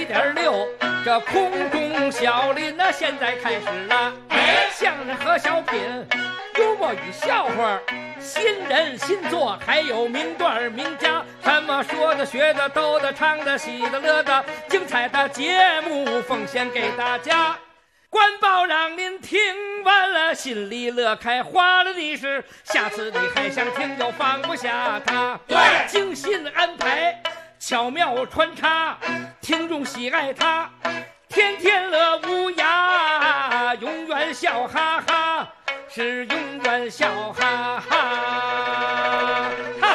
107.6，这空中小林呢，现在开始了。相声和小品，幽默与笑话，新人新作，还有名段名家，什么说的、学的、逗的、唱的、喜的、乐的，精彩的节目奉献给大家。官报让您听完了，心里乐开花了的是，下次你还想听就放不下它。 对， 精心安排，巧妙穿插，听众喜爱它，天天乐无涯，永远笑哈哈，是永远笑哈哈。哈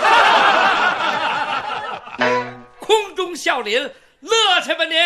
哈，空中笑林，乐去吧您！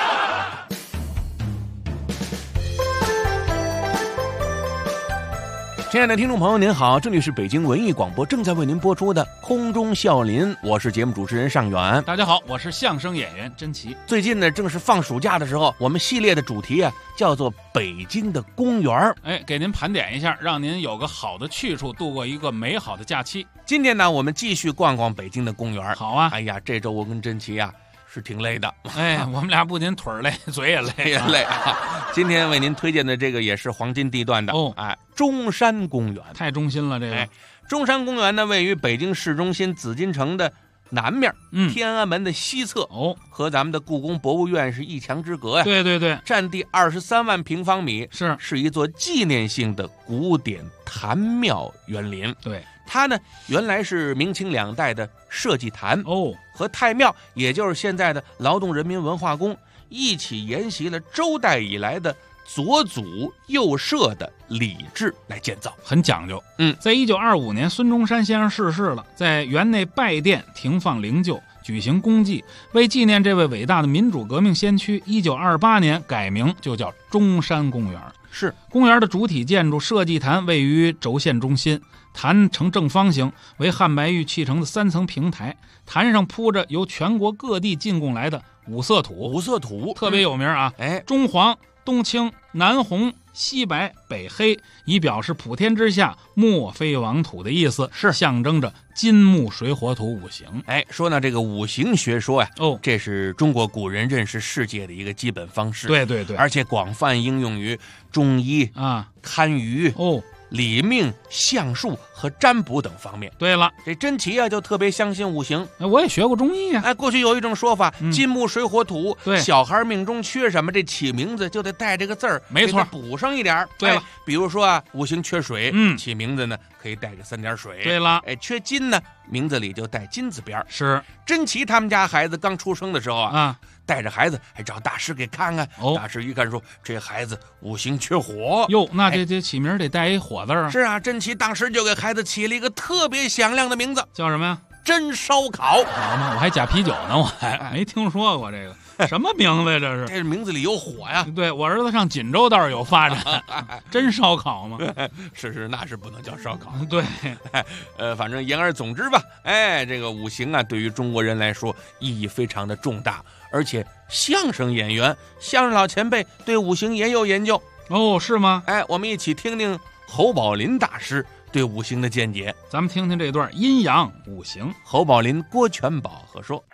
亲爱的听众朋友您好，这里是北京文艺广播正在为您播出的空中笑林，我是节目主持人尚远。 大家好，我是相声演员甄奇。 最近呢正是放暑假的时候，我们系列的主题啊叫做北京的公园。 给您盘点一下，让您有个好的去处，度过一个美好的假期。 今天呢我们继续逛逛北京的公园。 好啊。 哎呀，这周我跟甄奇啊是挺累的。 我们俩不仅腿累，嘴也累， 也累啊。今天为您推荐的这个也是黄金地段的中山公园。 太中心了这个。 中山公园呢位于北京市中心紫禁城的南面，天安门的西侧，和咱们的故宫博物院是一墙之隔呀。 对对对， 占地23万平方米，是一座纪念性的古典坛庙园林。 对， 它呢原来是明清2代的社稷坛和太庙，也就是现在的劳动人民文化宫，一起沿袭了周代以来的左祖右社的礼制来建造， 很讲究。在1925年，孙中山先生逝世了，在园内拜殿停放灵柩，举行公祭，为纪念这位伟大的民主革命先驱，1928年改名就叫中山公园。 是公园的主体建筑社稷坛位于轴线中心，坛呈正方形，为汉白玉砌成的3层平台，坛上铺着由全国各地进贡来的五色土，特别有名啊。中黄、东青、南红、西白、北黑，以表示普天之下莫非王土的意思，是象征着金木水火土5行。 说呢这个5行学说呀，这是中国古人认识世界的一个基本方式。 对对对， 而且广泛应用于中医堪舆理命、相术和占卜等方面。 对了， 这甄奇啊就特别相信5行。 我也学过中医啊。 过去有一种说法，金木水火土， 对， 小孩命中缺什么，这起名字就得带这个字儿， 没错， 补上一点。 对了， 比如说啊，5行缺水，起名字呢可以带着3点水。 对了， 缺金呢，名字里就带金字边。 是甄奇他们家孩子刚出生的时候带着孩子还找大师给看看。大师一看说，这孩子5行缺火。 那这起名得带一火字啊。 是啊，甄奇当时就给孩子起了一个特别响亮的名字， 叫什么呀？ 真烧烤。 好嘛，我还假啤酒呢，我还没听说过这个什么名字呀？这是？ 这名字里有火呀。 对，我儿子上锦州倒是有发展。真烧烤吗？ 是，那是不能叫烧烤。 对， 反正言而总之吧，这个5行啊，对于中国人来说意义非常的重大，而且相声演员、相声老前辈对5行也有研究。 是吗？ 我们一起听听侯宝林大师对5行的见解。 咱们听听这段阴阳5行。 侯宝林、郭全宝和说：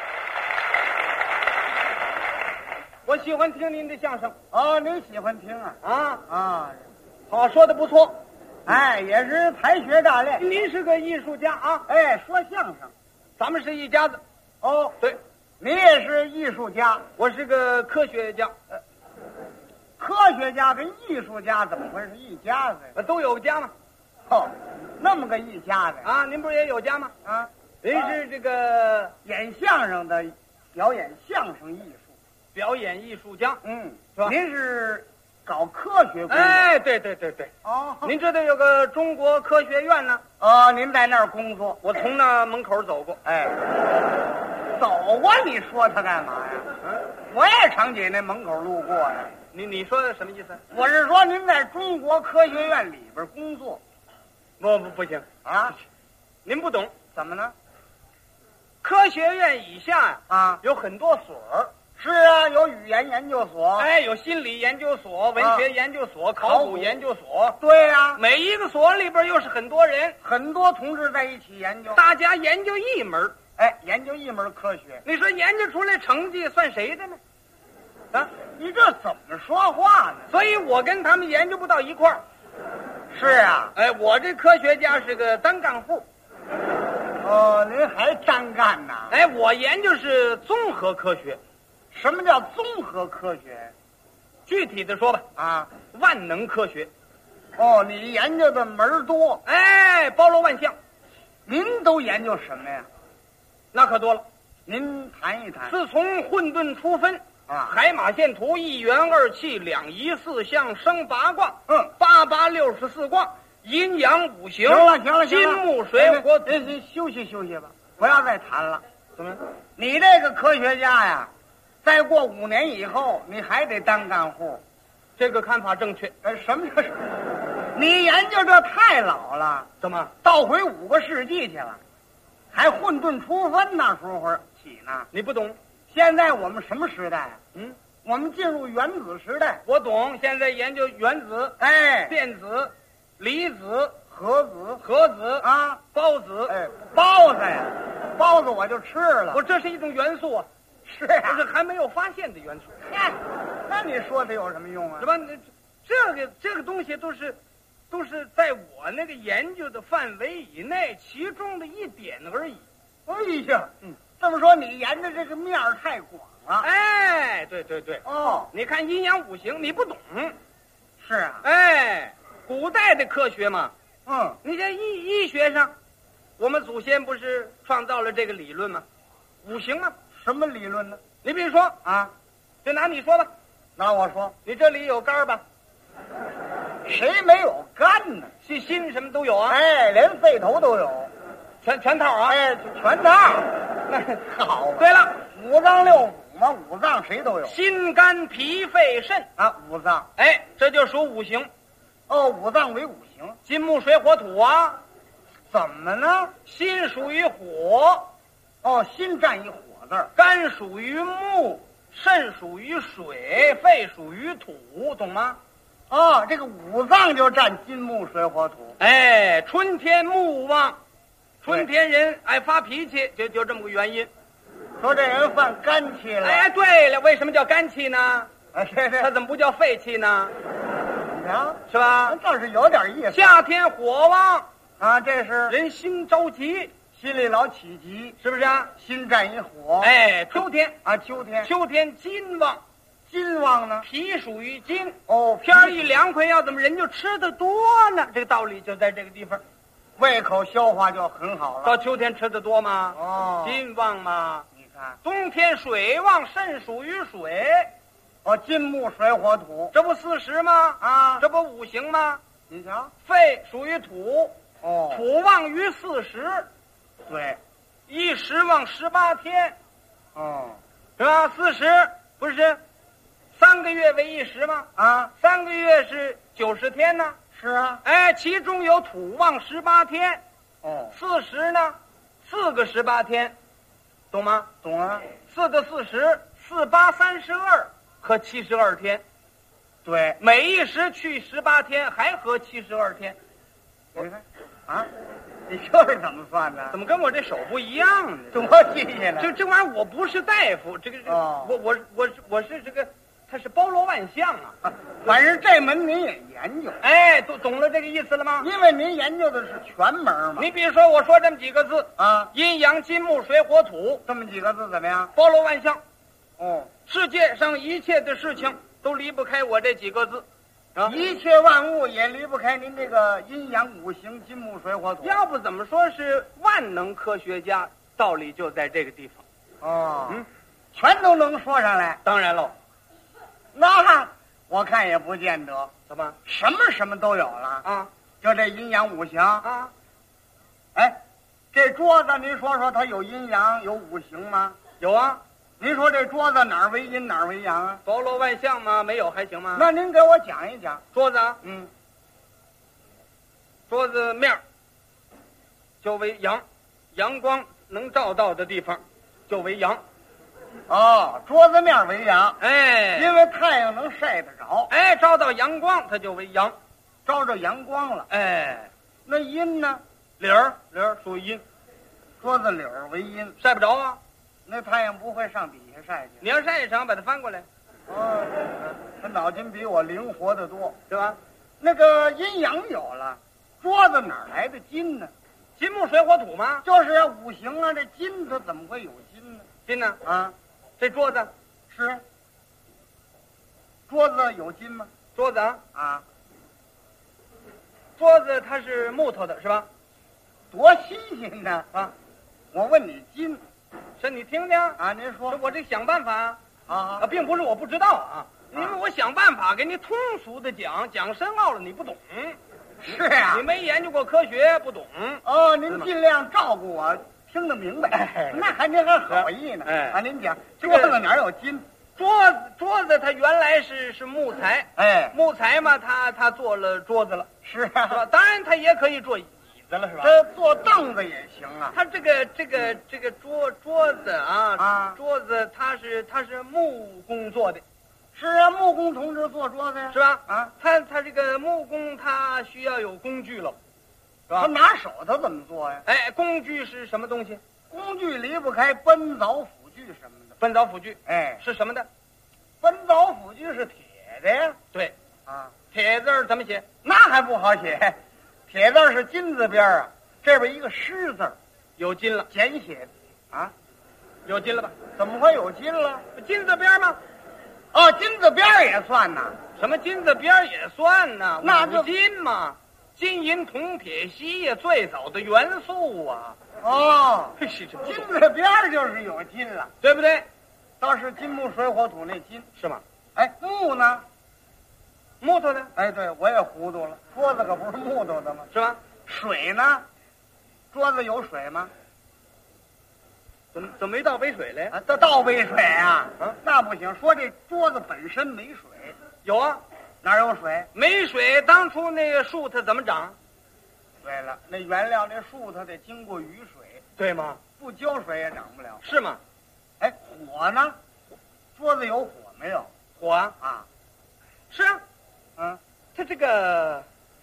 我喜欢听您的相声。您喜欢听啊？好，说的不错。也是才学大练。您是个艺术家啊？说相声，咱们是一家子。对，您也是艺术家，我是个科学家。科学家跟艺术家怎么会是一家子呀？都有家吗？那么个一家子啊？您不是也有家吗？您是这个演相声的，表演相声艺术，表演艺术家。是吧？您是搞科学工作？对。您知道有个中国科学院呢？您在那儿工作？我从那门口走过。走过？你说他干嘛呀？我也常在那门口路过呀。你说的什么意思？我是说您在中国科学院里边工作。不行啊！您不懂。怎么呢？科学院以下有很多所。是啊，有语言研究所，有心理研究所、文学研究所、考古研究所。对呀，每一个所里边又是很多人，很多同志在一起研究，大家研究一门，研究一门科学。你说研究出来成绩算谁的呢？ 啊，你这怎么说话呢？ 所以我跟他们研究不到一块儿。 是啊， 哎，我这科学家是个单干户。 哦，您还单干呢？ 哎，我研究是综合科学。 什么叫综合科学？ 具体的说吧， 啊， 万能科学。 哦，你研究的门儿多， 哎，包罗万象。 您都研究什么呀？ 那可多了。 您谈一谈。 自从混沌初分啊， 海马线图一元二气两仪四象生八卦，8864卦，阴阳五行。 行了， 金木水火土。 休息吧，不要再谈了。怎么？你这个科学家呀，再过5年以后，你还得当干户。 这个看法正确。 什么叫？你研究这太老了， 怎么倒回5个世纪去了？还混沌初分那时候起呢？ 你不懂。 现在我们什么时代？我们进入原子时代。 我懂，现在研究原子、电子、离子、 核子啊， 孢子。 包子呀，包子我就吃了。 这是一种元素啊。 是呀， 这是还没有发现的元素。 那你说它有什么用啊？ 是吧？这个东西都是在我那个研究的范围以内，其中的一点而已。 哎呀，这么说你研究这个面儿太广了。 哎，对。 哦， 你看阴阳五行，你不懂。 是啊。 哎，古代的科学嘛。你在医学上，我们祖先不是创造了这个理论吗？五行啊。 什么理论呢？ 你比如说啊， 就拿你说吧。 拿我说， 你这里有肝吧？ 谁没有肝呢？ 心什么都有啊。 哎，连肺头都有， 全套啊。 哎，全套。那好。 对了 ，5脏6腑嘛，5脏谁都有。 心肝脾肺肾啊，5脏。 哎，这就属五行。 哦，5脏为5行， 金木水火土啊。 怎么呢？ 心属于火。 哦，心占一火字儿。 肝属于木，肾属于水，肺属于土，懂吗？ 哦，这个5脏就占金木水火土。 哎，春天木旺，春天人爱发脾气，就这么个原因。 说这人犯肝气了。 哎，对了，为什么叫肝气呢？ 是他怎么不叫肺气呢？ 你瞧， 是吧？ 倒是有点意思。 夏天火旺啊，这是人心着急， 心里老起急， 是不是啊？ 心占一火。 哎，秋天啊，秋天金旺。 金旺呢？ 脾属于金。 哦， 天一凉快，要怎么人就吃得多呢？这个道理就在这个地方， 胃口消化就很好了。 到秋天吃得多吗？ 哦， 金旺嘛。 你看， 冬天水旺，肾属于水。 哦，金木水火土， 这不40吗？ 啊， 这不五行吗？ 你瞧， 肺属于土。 哦， 土旺于40。 对， 一时旺18天。 哦， 是吧？40不是3个月为一时吗？ 啊 ，3个月是90天呢。 是啊。 哎，其中有土旺18天。 哦 ，40呢，4个18天，懂吗？ 懂啊。 4个40，4、8、32，合72天。 对， 每一时去18天，还合72天。 你看，啊，你这是怎么算的？ 怎么跟我这手不一样呢？ 多新鲜呢！ 这玩意儿我不是大夫，这个哦， 我是这个，它是包罗万象啊。 反正这门您也研究， 哎，都懂了这个意思了吗？ 因为您研究的是全门嘛。 你比如说，我说这么几个字啊， 阴阳金木水火土， 这么几个字怎么样？ 包罗万象。 哦， 世界上一切的事情都离不开我这几个字。啊， 一切万物也离不开您这个阴阳五行金木水火土。 要不怎么说是万能科学家？道理就在这个地方。 哦，全都能说上来。 当然喽， 那我看也不见得。 怎么什么都有了啊？ 就这阴阳五行啊？ 哎，这桌子您说说它有阴阳有五行吗？ 有啊。 您说这桌子哪儿为阴哪儿为阳啊？ 包罗万象吗？没有还行吗？ 那您给我讲一讲。 桌子啊，桌子面儿就为阳，阳光能照到的地方就为阳。 哦，桌子面为阳， 哎， 因为太阳能晒得着， 哎，照到阳光它就为阳， 招着阳光了。 哎， 那阴呢？ 理儿属于阴， 桌子理儿为阴， 晒不着啊。 那太阳不会上底下晒去。 你要晒一场，把它翻过来。 哦， 脑筋比我灵活得多，是吧？那个阴阳有了，桌子哪来的金呢？ 金木水火土吗？ 就是五行啊，这金它怎么会有金呢？ 金呢？ 啊， 这桌子是桌子有金吗？ 桌子啊， 桌子它是木头的，是吧？ 多新鲜呢啊！我问你金， 是你听听啊，您说， 我这想办法啊， 并不是我不知道啊，因为我想办法给你通俗的讲，讲深奥了你不懂。 是啊， 你没研究过科学，不懂。 哦，您尽量照顾我，听得明白。那您还好意呢。啊，您讲桌子哪有金？ 桌子它原来是木材，木材嘛，它做了桌子了。 是啊， 是吧？当然它也可以做椅子了，是吧？ 这做凳子也行啊。 它这个桌子啊，桌子它是木工做的。 是啊，木工同志做桌子呀， 是吧？ 啊， 他这个木工他需要有工具了，是吧？ 他拿手他怎么做呀？ 哎，工具是什么东西？ 工具离不开奔凿斧锯什么的。 奔凿斧锯， 哎， 是什么的？ 奔凿斧锯是铁的呀。 对， 啊， 铁字怎么写？ 那还不好写，铁字是金字边啊，这边一个狮字， 有金了， 简写的啊， 有金了吧？ 怎么会有金了？ 金字边吗？ 哦，金字边也算呐。 什么金字边也算呐？ 那就五金嘛，金银铜铁锡呀，最早的元素啊。 哦， 金字边就是有金了， 对不对？ 倒是金木水火土那金是吗？ 哎，木呢？ 木头呢？ 哎，对，我也糊涂了，桌子可不是木头的吗？ 是吧？ 水呢？桌子有水吗？ 怎么没倒杯水来？ 啊，倒杯水啊？啊，那不行。说这桌子本身没水， 有啊， 哪有水？ 没水，当初那个树它怎么长？ 对了，那原料那树它得经过雨水， 对吗？ 不浇水也长不了， 是吗？ 哎，火呢？桌子有火没有？ 火啊？ 啊， 是啊，它这个，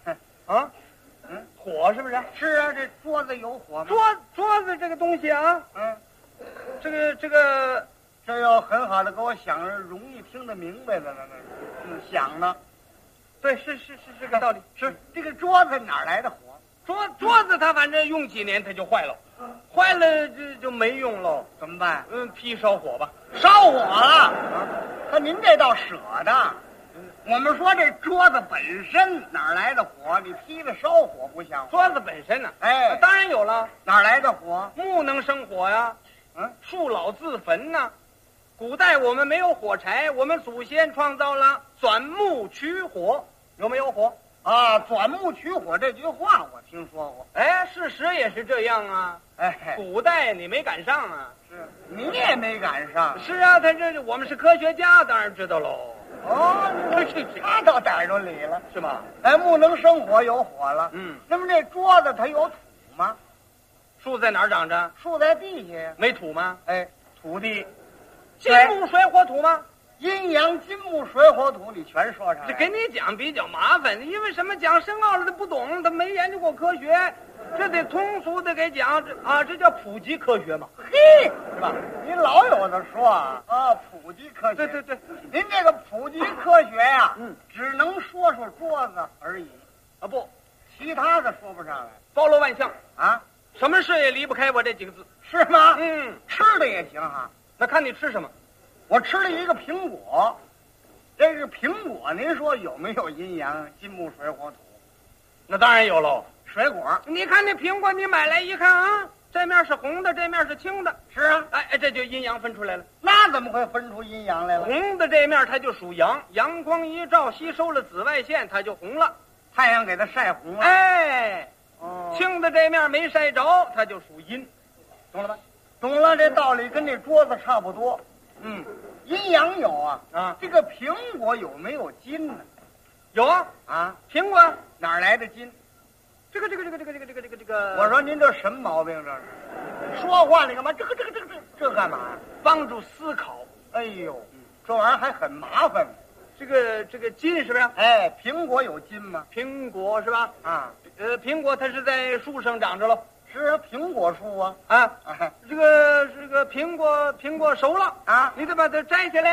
火是不是？ 是啊，这桌子有火吗？ 桌子这个东西啊，这个， 这要很好的给我想着容易听得明白的了，那想呢？ 对，是这个道理。 是这个桌子哪来的火？ 桌子它反正用几年它就坏了，坏了就没用喽。 怎么办？ 劈烧火吧。 烧火了？可您这倒舍得。我们说这桌子本身哪来的火？你劈了烧火不像。 桌子本身呢？ 哎， 当然有了。 哪来的火？ 木能生火呀。树老自焚呐。古代我们没有火柴，我们祖先创造了钻木取火，有没有火？ 啊，钻木取火这句话我听说过。 哎，事实也是这样啊。 哎， 古代你没赶上啊。 是，你也没赶上。 是啊，我们是科学家，当然知道喽。 哦，他倒逮着理了， 是吗？ 哎，木能生火，有火了。那么这桌子它有土吗？ 树在哪儿长着？ 树在地下呀。 没土吗？ 哎，土地。 金木水火土吗？ 阴阳金木水火土你全说上来。 这跟你讲比较麻烦，因为什么讲深奥了他不懂，他没研究过科学，这得通俗的给讲这叫普及科学嘛。 嘿，是吧？您老有的说啊，普及科学。 对， 您这个普及科学呀，只能说桌子而已啊，不， 其他的说不上来， 包罗万象啊， 什么事也离不开我这几个字， 是吗？吃的也行哈。 那看你吃什么。 我吃了一个苹果，这个苹果您说有没有阴阳金木水火土？ 那当然有喽。 水果， 你看那苹果，你买来一看啊，这面是红的，这面是青的。 是啊， 哎，这就阴阳分出来了。 那怎么会分出阴阳来了？ 红的这面它就属阳，阳光一照吸收了紫外线，它就红了， 太阳给它晒红了。 哎，青的这面没晒着，它就属阴，懂了吧？ 懂了，这道理跟这桌子差不多。阴阳有啊，这个苹果有没有金呢？ 有啊，苹果哪来的金？ 这个， 我说您这什么毛病？这是说话你干嘛？这干嘛？ 帮助思考。 哎呦，这玩意儿还很麻烦。 这个金是不是？ 哎，苹果有金吗？ 苹果是吧？ 啊， 苹果它是在树上长着喽。 是啊，苹果树啊。 这个苹果熟了啊，你得把它摘下来呀。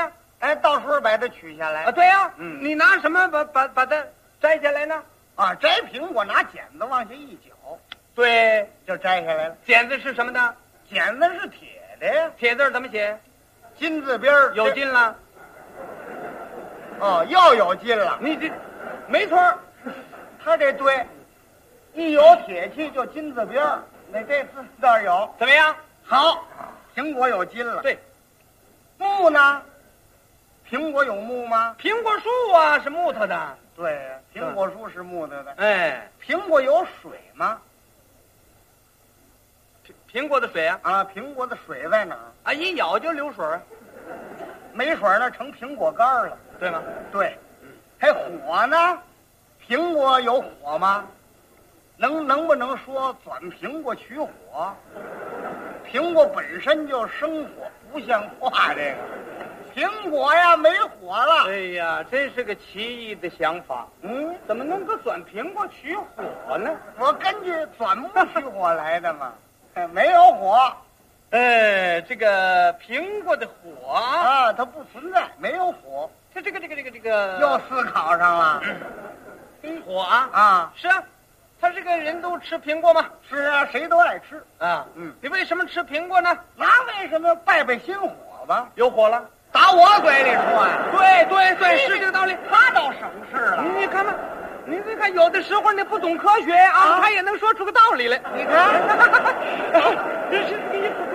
哎，到时候把它取下来啊。对呀，你拿什么把它摘下来呢？ 啊，摘苹果拿剪子往下一绞， 对， 就摘下来了。 剪子是什么的？ 剪子是铁的呀。 铁字怎么写？ 金字边有金了。 哦，又有金了。 你这没错， 他这对，一有铁器就金字边那这字倒有。 怎么样？ 好，苹果有金了。 对， 木呢？苹果有木吗？ 苹果树啊是木头的。 对呀，苹果树是木头的。 哎， 苹果有水吗？ 苹果的水啊？ 啊，苹果的水在哪儿？ 啊，一咬就流水。 没水那成苹果干了， 对吗？ 对。还火呢？苹果有火吗？能不能说钻苹果取火？苹果本身就生火，不像话这个。苹果呀没火了。 哎呀，真是个奇异的想法。怎么能够钻苹果取火呢？ 我根据钻木取火来的嘛。没有火。 这个苹果的火啊，它不存在，没有火。 这个又思考上了。 火啊啊， 是啊，他这个人都吃苹果吗？ 是啊，谁都爱吃啊。你为什么吃苹果呢？ 那为什么拜心火吧？ 有火了。 打我嘴里说呀？ 对，是这个道理。 他倒省事了。 你看吧，你看，有的时候你不懂科学啊，他也能说出个道理来。 你看， 这是第一次。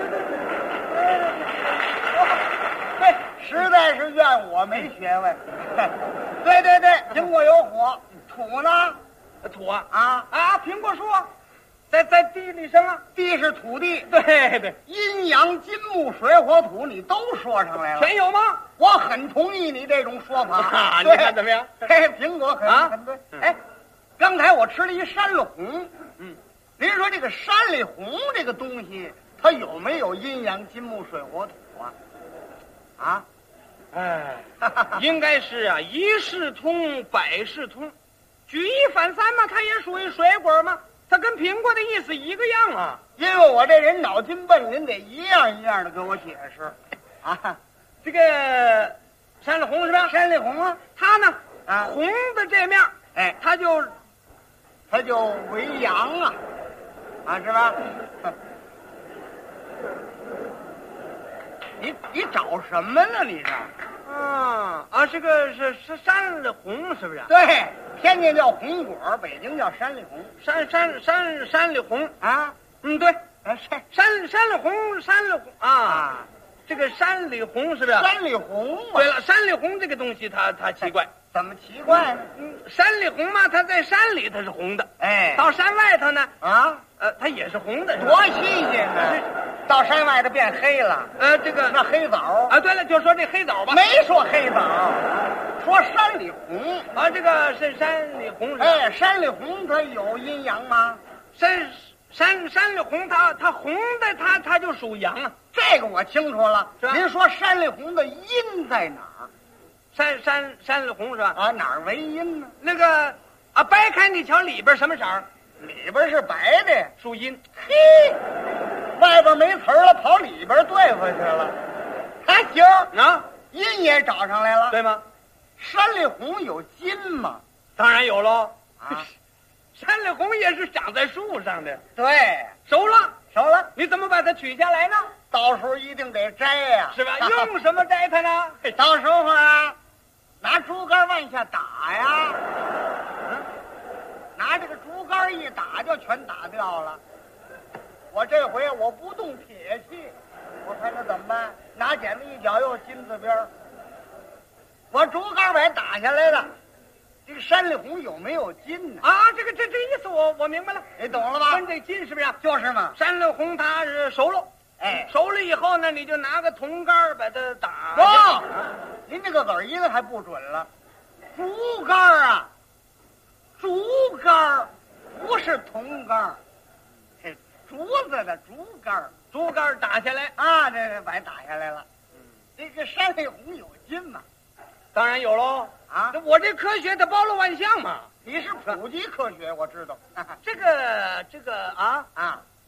对，实在是怨我没学问。对，苹果有火，土呢？ 土啊啊， 苹果树啊，在地里生啊， 地是土地。 对， 阴阳金木水火土你都说上来了， 全有吗？ 我很同意你这种说法。 你看怎么样？ 苹果很对。哎，刚才我吃了一山里红。您说这个山里红这个东西，它有没有阴阳金木水火土啊？ 应该是啊，一事通百事通，举一反三嘛，它也属于水果嘛，它跟苹果的意思一个样啊。 因为我这人脑筋笨，您得一样一样的给我解释啊。 这个山里红是吧？ 山里红啊， 它呢啊， 红的这面， 哎， 它就为阳啊，是吧？你找什么呢？你这这个是山里红是不是？ 对，天津叫红果，北京叫山里红。 山里红啊， 对，山里红啊，这个山里红是不是？ 山里红嘛。 对了，山里红这个东西它奇怪。 怎么奇怪呢？ 山里红嘛，它在山里它是红的， 哎， 到山外头呢，它也是红的， 多新鲜啊！到山外头变黑了， 这个那黑枣啊，对了，就说这黑枣吧， 没说黑枣，说山里红啊，这个是山里红是吧？ 哎，山里红它有阴阳吗？ 山里红它红的它就属阳啊， 这个我清楚了。 是吧？ 您说山里红的阴在哪儿？ 山里红是吧？ 啊，哪儿为阴呢？ 那个掰开你瞧里边什么色儿？ 里边是白的， 属阴。 嘿，外边没词儿了，跑里边对付去了。还行啊， 阴也找上来了， 对吗？ 山里红有金吗？ 当然有喽。 啊， 山里红也是长在树上的。 对， 熟了， 你怎么把它取下来呢？ 到时候一定得摘呀， 是吧？用什么摘它呢？ 到时候拿竹竿往下打呀，拿这个竹竿一打就全打掉了。我这回我不动铁器，我看他怎么办？拿剪子一绞又金字边我竹竿把打下来了。这个山里红有没有金呢？ 这意思我明白了， 你懂了吧？ 跟这金是不是？ 就是嘛。 山里红它是熟了，熟了以后呢，你就拿个铜杆把它打。 您这个子儿一个还不准了，竹竿啊，竹竿不是铜杆，这竹子的竹竿打下来这把打下来了。这个山里红有金吗？ 当然有喽。我这科学它包罗万象嘛。 你是普及科学，我知道。 这个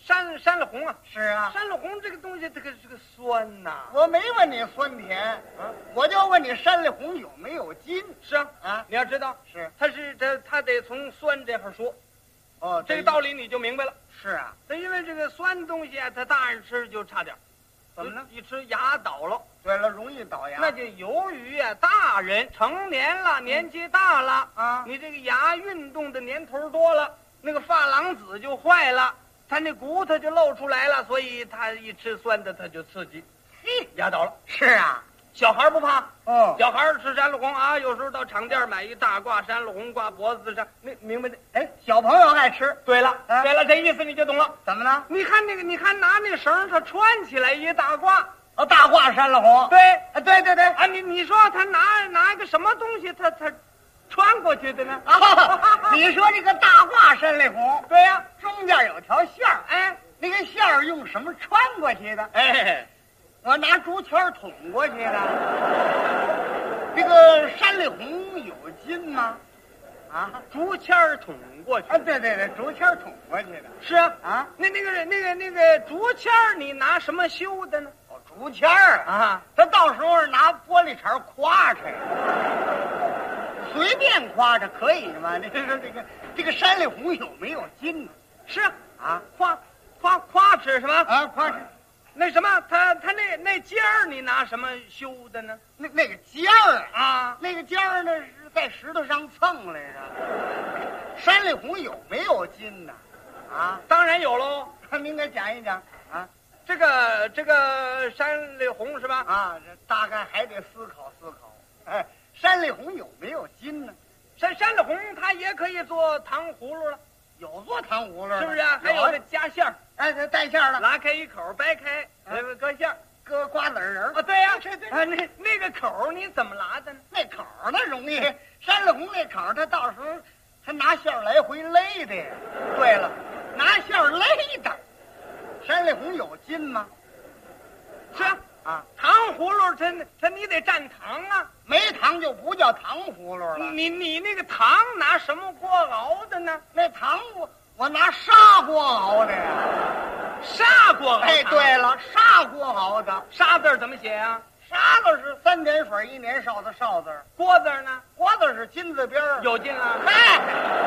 山里红啊。 是啊， 山里红这个东西，这个酸呐。 我没问你酸甜，我就问你山里红有没有筋？ 是啊，你要知道， 是他得从酸这块说。 哦， 这个道理你就明白了。 是啊， 那因为这个酸的东西啊，他大人吃就差点。 怎么呢？ 一吃牙倒了。 对了，容易倒牙。 那就由于啊，大人成年了，年纪大了啊， 你这个牙运动的年头多了，那个珐琅质就坏了，他那骨头就露出来了，所以他一吃酸的他就刺激， 嘿， 牙倒了。 是啊， 小孩不怕。 哦， 小孩吃山里红啊，有时候到厂店买一大挂山里红挂脖子上，那明白的。 哎，小朋友爱吃。 对了，对了，这意思你就懂了。 怎么了？ 你看拿那绳他穿起来一大挂。 大挂山里红。 对， 对啊，你说他拿一个什么东西他穿过去的呢？ 你说这个大挂山里红， 对呀， 中间有条线儿， 哎， 那个线儿用什么穿过去的？ 哎， 我拿竹签捅过去的。这个山里红有筋吗？啊， 竹签捅过去啊？对，竹签捅过去的。 是啊， 啊， 那个竹签你拿什么修的呢？ 竹签儿啊， 他到时候拿玻璃碴夸着，随便夸着可以吗？这个山里红有没有筋呢？ 是啊， 夸吃是吧？ 啊，夸吃。 那什么，他那尖儿你拿什么修的呢？ 那个尖儿啊， 那个尖儿呢是在石头上蹭来着。山里红有没有筋呢？啊， 当然有喽。 您给讲一讲啊。 这个山里红是吧？ 啊，这大概还得思考思考。哎，山里红有没有筋呢？ 山里红它也可以做糖葫芦了， 有做糖葫芦， 是不是啊？还有这夹馅儿， 哎，它带馅儿了， 拉开一口，掰开，搁馅儿， 搁瓜子仁啊，对呀， 对， 啊，那个口你怎么拉的呢？ 那口那容易，山里红那口它到时候他拿馅儿来回勒的。对了，拿馅儿勒的。山里红有筋吗？ 是啊，糖葫芦它你得蘸糖啊， 没糖就不叫糖葫芦了。 你那个糖拿什么锅熬的呢？ 那糖我拿砂锅熬的呀。 砂锅熬？ 哎，对了，砂锅熬的。 砂字怎么写啊？ 砂字是3点水1年少的少字。 锅字呢？ 锅字是金字边儿。 有劲了。 哎。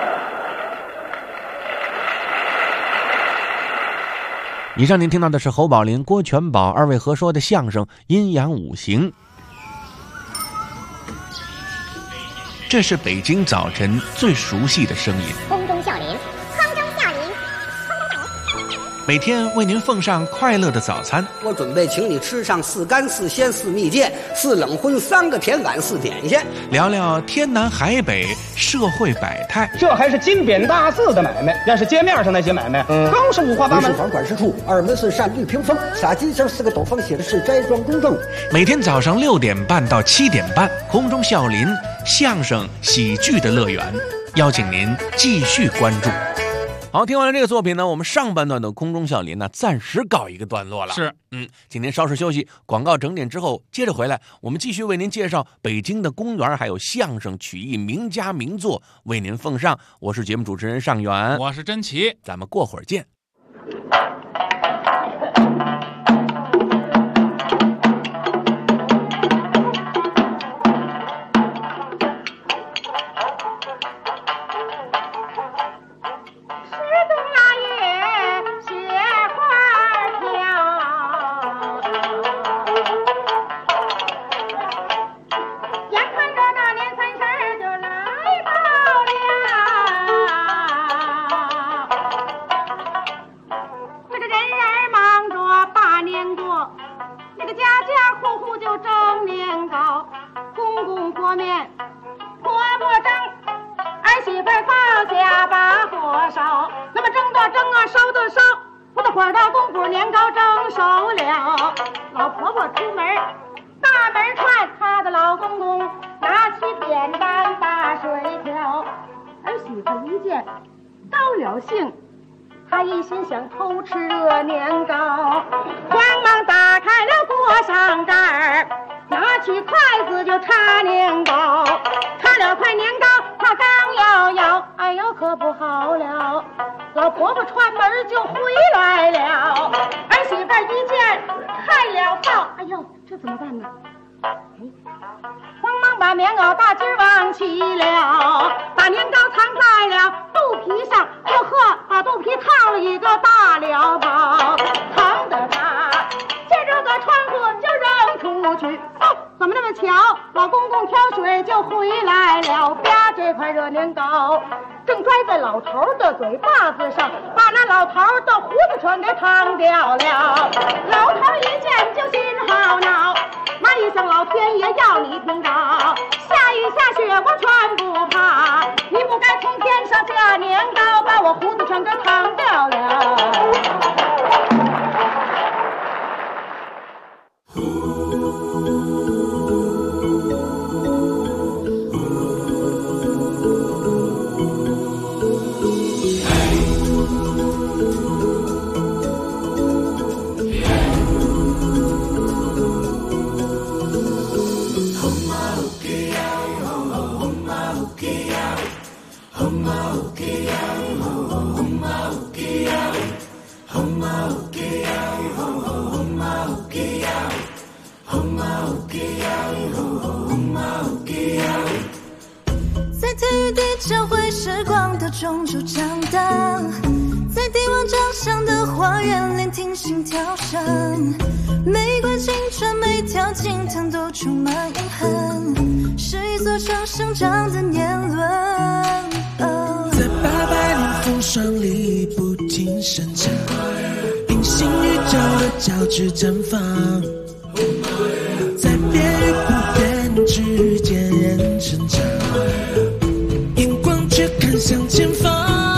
以上您听到的是侯宝林、郭全宝二位合说的相声《阴阳五行》。这是北京早晨最熟悉的声音， 空中笑林，空中笑林， 每天为您奉上快乐的早餐。 我准备请你吃上4干4鲜4蜜饯4冷荤3个甜碗4点心， 聊聊天南海北社会百态。 这还是金匾大字的买卖，要是街面上那些买卖，更是五花八门。 1是房管事处，2门是单绿屏风，撒金星4个斗方写的是斋庄公证。 每天早上6点半到7点半，空中笑林相声喜剧的乐园，邀请您继续关注。好，听完了这个作品呢，我们上半段的空中笑林呢，暂时告一个段落了。 是， 请您稍事休息，广告整点之后接着回来，我们继续为您介绍北京的公园，还有相声曲艺名家名作为您奉上。我是节目主持人尚远， 我是真奇， 咱们过会儿见。 他一心想偷吃热年糕，慌忙打开了锅上盖儿，拿起筷子就插年糕，插了块年糕，他刚要咬，哎呦可不好了， 老婆婆串门就回来了，儿媳妇一见看了臊，哎呦，这怎么办呢？慌忙把棉袄大襟忘起了，把年糕藏在了肚皮上，哟呵，把肚皮烫了一个大了包，疼得他借着个窗户就扔出去。哦，怎么那么巧？老公公挑水就回来了，啪，这块热年糕正拽在老头的嘴巴子上，把那老头的胡子全给烫掉了。老头一见就心好恼，妈一声老天爷要你听到，下雨下雪我全不怕，你不该从天上下年糕，把我胡子全给烫掉了。 在体育地教会时光的中轴长大，在帝王掌上的花园聆听心跳声，玫瑰青春每条经堂都充满隐恨，是一座城生长的年轮。 在800年风霜里不停生长，平行宇宙的交织绽放，在变与不变之间人成长，眼光却看向前方。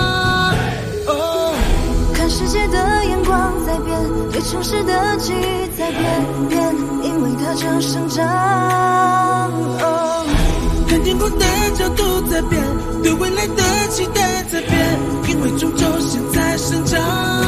看世界的眼光在变，对城市的记忆在变，因为它正生长。 看天空的角度在变，对未来的期待在变，因为终究现在生长。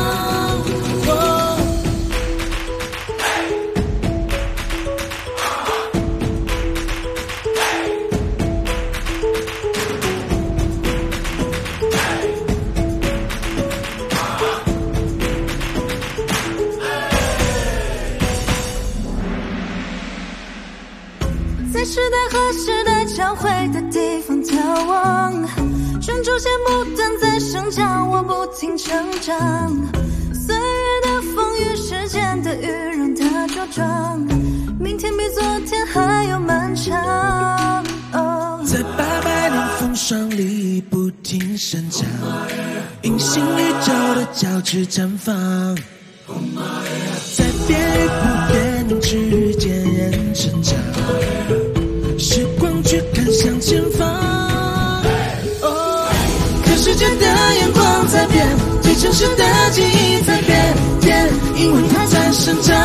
在时代和时代交汇的地方眺望，中轴线不断在生长，我不停成长。岁月的风雨，时间的雨，让它茁壮，明天比昨天还要漫长。 在800年风霜里不停生长，平行宇宙的交织绽放，在变与不变之间人成长，时光却看向前方。看世界的眼光在变，对城市的记忆在变，因为它在生长。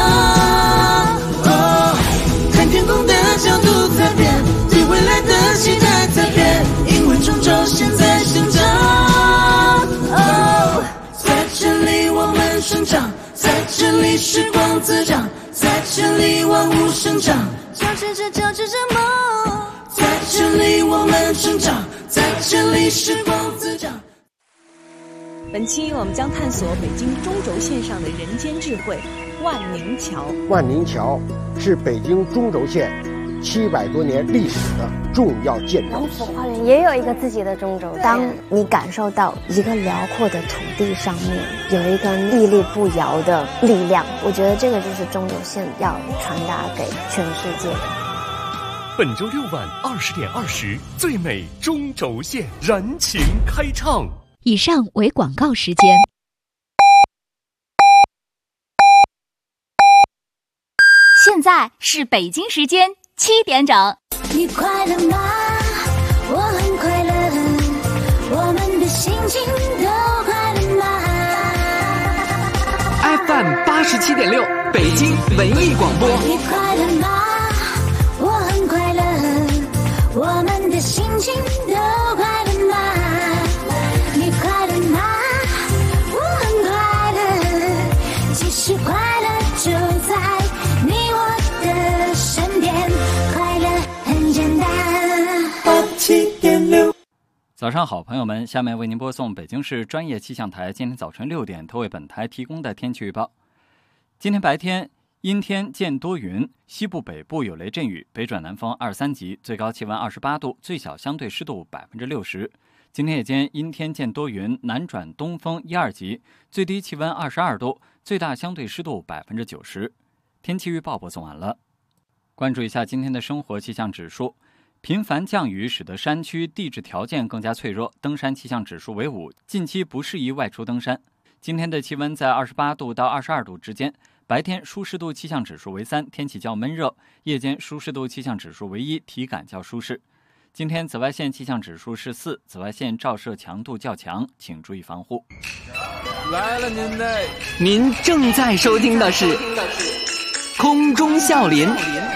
看天空的角度在变，对未来的期待在变，因为终究现在生长。在这里我们生长，在这里时光滋长，在这里万物生长， 交织着梦。 在这里我们生长，在这里时光滋长。 本期我们将探索北京中轴线上的人间智慧——万宁桥。 万宁桥是北京中轴线700多年历史的重要建筑。 龙府花园也有一个自己的中轴线。当你感受到一个辽阔的土地上面有一个屹立不摇的力量，我觉得这个就是中轴线要传达给全世界的。 本周6晚20点20，最美中轴线燃情开唱。 以上为广告时间。 现在是北京时间7点整。 你快乐吗？我很快乐，我们的心情都快乐吗 ？FM87.6，北京文艺广播。 你快乐吗？我很快乐，我们的心情都快乐吗？你快乐吗？我很快乐，其实快乐就在你我的身边，快乐很简单。 87.6， 早上好，朋友们，下面为您播送北京市专业气象台今天早晨6点特为本台提供的天气预报。今天白天阴天见多云，西部北部有雷阵雨，北转南风2、3级，最高气温28度，最小相对湿度60%。今天夜间阴天见多云，南转东风1、2级，最低气温22度，最大相对湿度90%。天气预报播送完了。关注一下今天的生活气象指数。频繁降雨使得山区地质条件更加脆弱，登山气象指数为5，近期不适宜外出登山。今天的气温在28度到22度之间，白天舒适度气象指数为3，天气较闷热；夜间舒适度气象指数为1，体感较舒适。今天紫外线气象指数是4，紫外线照射强度较强，请注意防护。 来了您正在收听的是空中笑林。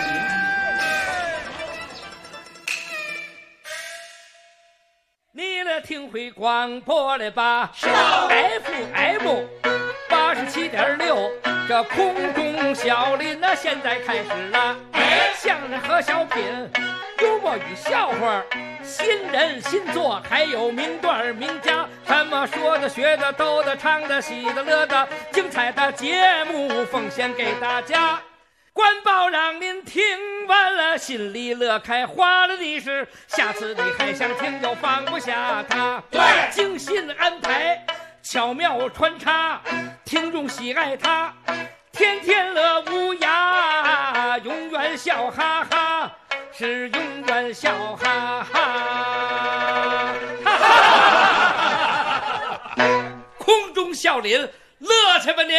听会广播了吧？FM 87.6，这空中小林那现在开始了。相声和小品，幽默与笑话，新人新作，还有名段名家，什么说的、学的、逗的、唱的、喜的、乐的，精彩的节目奉献给大家。官报让您听完了心里乐开花了的是，下次你还想听就放不下它。对，精心安排，巧妙穿插，听众喜爱它，天天乐无涯，永远笑哈哈，是永远笑哈哈。空中笑林，乐去吧您！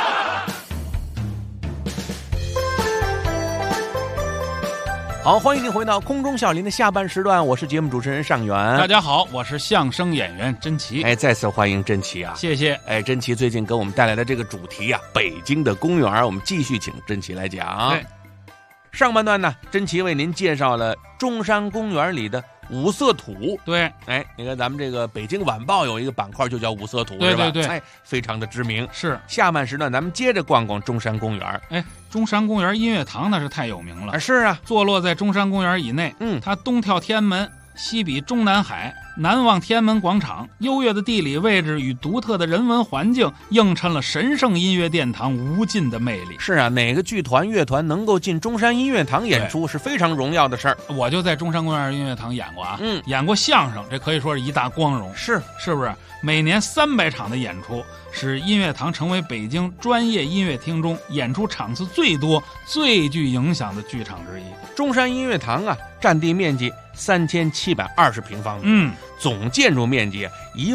好，欢迎您回到空中笑林的下半时段，我是节目主持人尚元。 大家好，我是相声演员甄奇。 再次欢迎甄奇啊！ 谢谢。 甄奇最近给我们带来的这个主题啊，北京的公园，我们继续请甄奇来讲。上半段呢，甄奇为您介绍了中山公园里的五色土。 对， 你看咱们这个北京晚报有一个板块就叫五色土， 对对对， 是吧？非常的知名。 是。 下半时段咱们接着逛逛中山公园。 中山公园音乐堂那是太有名了。 是啊， 坐落在中山公园以内。它东眺天安门，西比中南海，南望天安门广场，优越的地理位置与独特的人文环境映衬了神圣音乐殿堂无尽的魅力。 是啊，哪个剧团乐团能够进中山音乐堂演出是非常荣耀的事儿。 我就在中山公园音乐堂演过啊，演过相声，这可以说是一大光荣。 是不是？每年300场的演出，使音乐堂成为北京专业音乐厅中演出场次最多、最具影响的剧场之一。 中山音乐堂啊，占地面积3720平方米，总建筑面积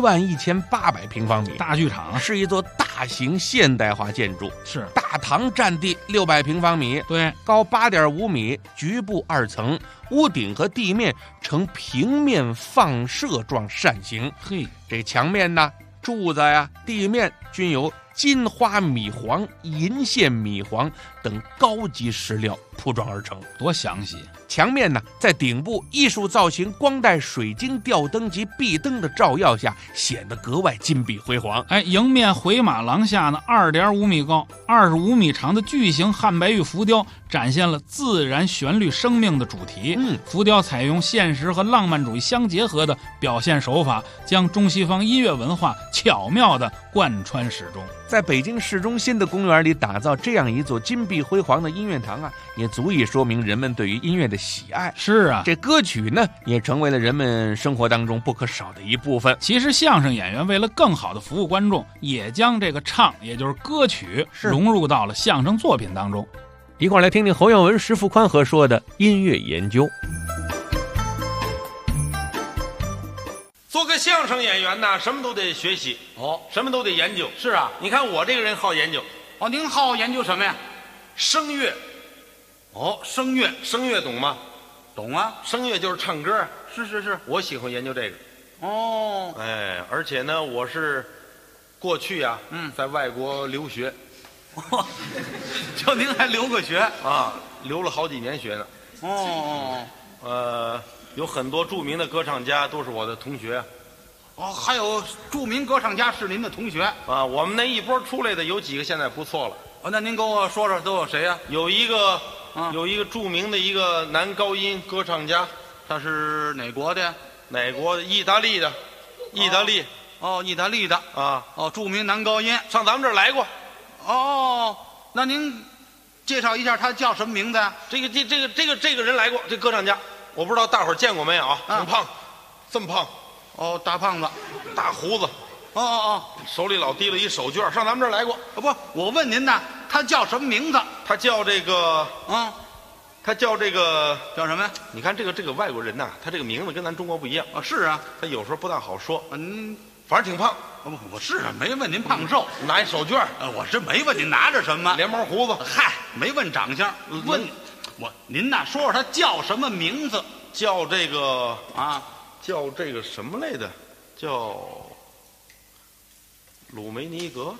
11800平方米， 大剧场是一座大型现代化建筑。 是大堂占地600平方米， 对， 高8.5米，局部2层，屋顶和地面呈平面放射状扇形。这墙面呢、柱子呀、地面均由金花米黄、银线米黄等高级石料铺装而成， 多详细！ 墙面呢，在顶部艺术造型光带水晶吊灯及壁灯的照耀下，显得格外金碧辉煌。 迎面回马廊下呢，2.5米高、25米长的巨型汉白玉浮雕，展现了自然、旋律、生命的主题。浮雕采用现实和浪漫主义相结合的表现手法，将中西方音乐文化巧妙地贯穿始终。 在北京市中心的公园里打造这样一座金碧辉煌的音乐堂啊，也足以说明人们对于音乐的喜爱。 是啊， 这歌曲呢，也成为了人们生活当中不可少的一部分。 其实相声演员为了更好的服务观众，也将这个唱，也就是歌曲，融入到了相声作品当中。 一块来听听侯耀文、石富宽合说的音乐研究。 做个相声演员呢，什么都得学习什么都得研究。 是啊， 你看我这个人好研究。 您好研究什么呀？ 声乐。 声乐， 声乐懂吗？ 懂啊， 声乐就是唱歌。 是， 我喜欢研究这个。而且呢，我是过去啊，在外国留学。 就您还留过学啊？留了好几年学呢。有很多著名的歌唱家都是我的同学。 还有著名歌唱家是您的同学啊？我们那一波出来的有几个现在不错了。 那您跟我说说都有谁呀？ 有一个著名的一个男高音歌唱家。 他是哪国的？ 哪国的？意大利的，意大利。 哦，意大利的啊。 哦，著名男高音， 上咱们这儿来过。 哦，那您介绍一下他叫什么名字呀？ 这个人来过，这歌唱家，我不知道大伙儿见过没有啊？挺胖，这么胖。 哦，大胖子， 大胡子。 哦， 手里老提了一手绢，上咱们这儿来过。 不，我问您呢，他叫什么名字？ 他叫这个他叫这个叫什么呀？ 你看这个外国人呐，他这个名字跟咱中国不一样啊。是啊， 他有时候不大好说。 反正挺胖。 我是啊，没问您胖瘦， 拿一手绢。 我是没问您拿着什么， 连毛胡子。 嗨，没问长相，问您呐，说说他叫什么名字？ 叫这个叫这个什么来的？叫鲁梅尼格。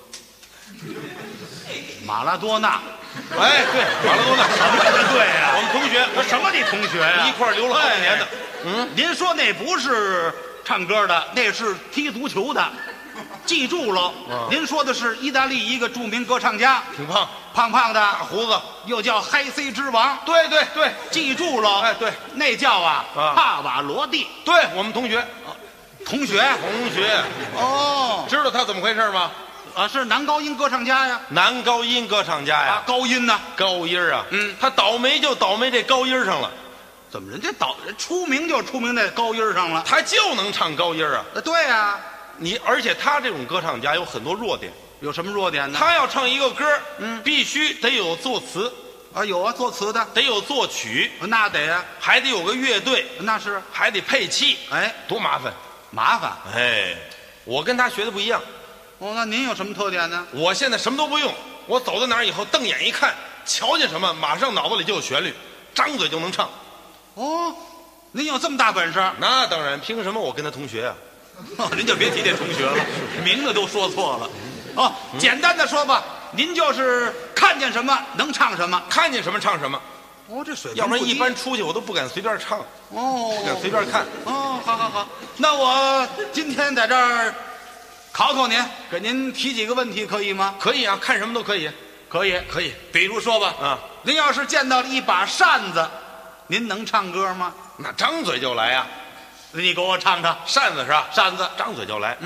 马拉多纳。 哎，对，马拉多纳。 对呀， 我们同学。 我什么你同学呀？ 一块留了好几年的。 您说那不是唱歌的，那是踢足球的。记住了，您说的是意大利一个著名歌唱家， 挺胖， 胖的， 大胡子， 又叫嗨 C 之王。 对， 记住了。 哎，对， 那叫帕瓦罗蒂。 对，我们同学。 同学。哦， 知道他怎么回事吗？ 是男高音歌唱家呀。 男高音歌唱家呀。 高音呢？ 高音啊。他倒霉就倒霉这高音上了。 怎么人家出名就出名在高音上了？ 他就能唱高音啊。 对呀。 而且他这种歌唱家有很多弱点。 有什么弱点呢？ 他要唱一个歌，必须得有作词。 有啊，作词的。 得有作曲。 那得呀。 还得有个乐队。 那是。 还得配器。 哎， 多麻烦。 麻烦。 哎，我跟他学的不一样。 那您有什么特点呢？ 我现在什么都不用，我走到哪儿以后，瞪眼一看，瞧见什么，马上脑子里就有旋律，张嘴就能唱。 您有这么大本事？ 那当然，凭什么我跟他同学啊？ 您就别提这同学了，名字都说错了。简单的说吧，您就是看见什么能唱什么， 看见什么唱什么。 这水平要不然一般出去我都不敢随便唱。不敢随便看。 好，那我今天在这儿考考您，给您提几个问题，可以吗？ 可以啊，看什么都可以。 可以。比如说吧，您要是见到了一把扇子，您能唱歌吗？ 那张嘴就来呀。 你给我唱唱扇子是吧？ 扇子， 张嘴就来。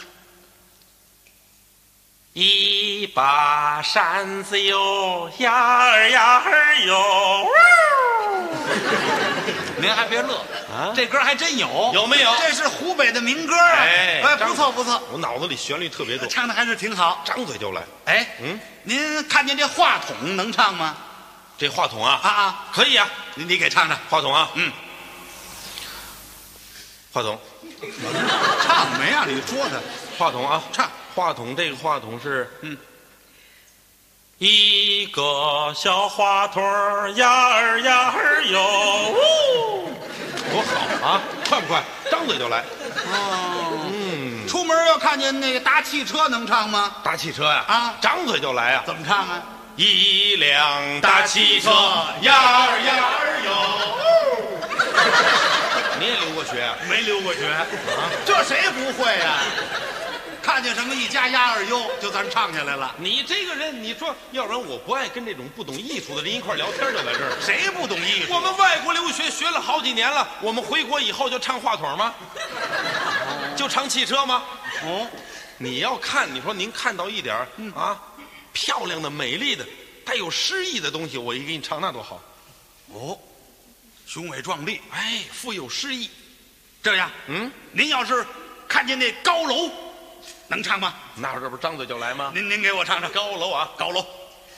一把扇子哟，呀儿哟。 您还别乐啊，这歌还真有。 有没有？ 这是湖北的民歌。 哎， 不错。 我脑子里旋律特别多， 唱的还是挺好。 张嘴就来。 您看见这话筒能唱吗？ 这话筒啊？可以啊。 你给唱唱话筒啊。话筒。 唱没让你说他。 话筒啊， 唱。 话筒，这个话筒是一个小话筒呀儿哟。多好啊！快不快？张嘴就来。 出门要看见那个大汽车能唱吗？ 大汽车呀？张嘴就来啊！ 怎么唱啊？ 一辆大汽车呀儿哟。你也留过学啊？ 没留过学啊？这谁不会呀？看见什么一家呀儿哟，就咱唱下来了。 你这个人，你说，要不然我不爱跟这种不懂艺术的人一块聊天，就在这儿。 谁不懂艺术？ 我们外国留学学了好几年了，我们回国以后就唱话筒吗？就唱汽车吗？你要看，你说您看到一点漂亮的、美丽的、带有诗意的东西，我一给你唱，那多好。 雄伟壮丽， 富有诗意。 这样，您要是看见那高楼，能唱吗？ 那这不张嘴就来吗？ 您给我唱唱高楼啊， 高楼。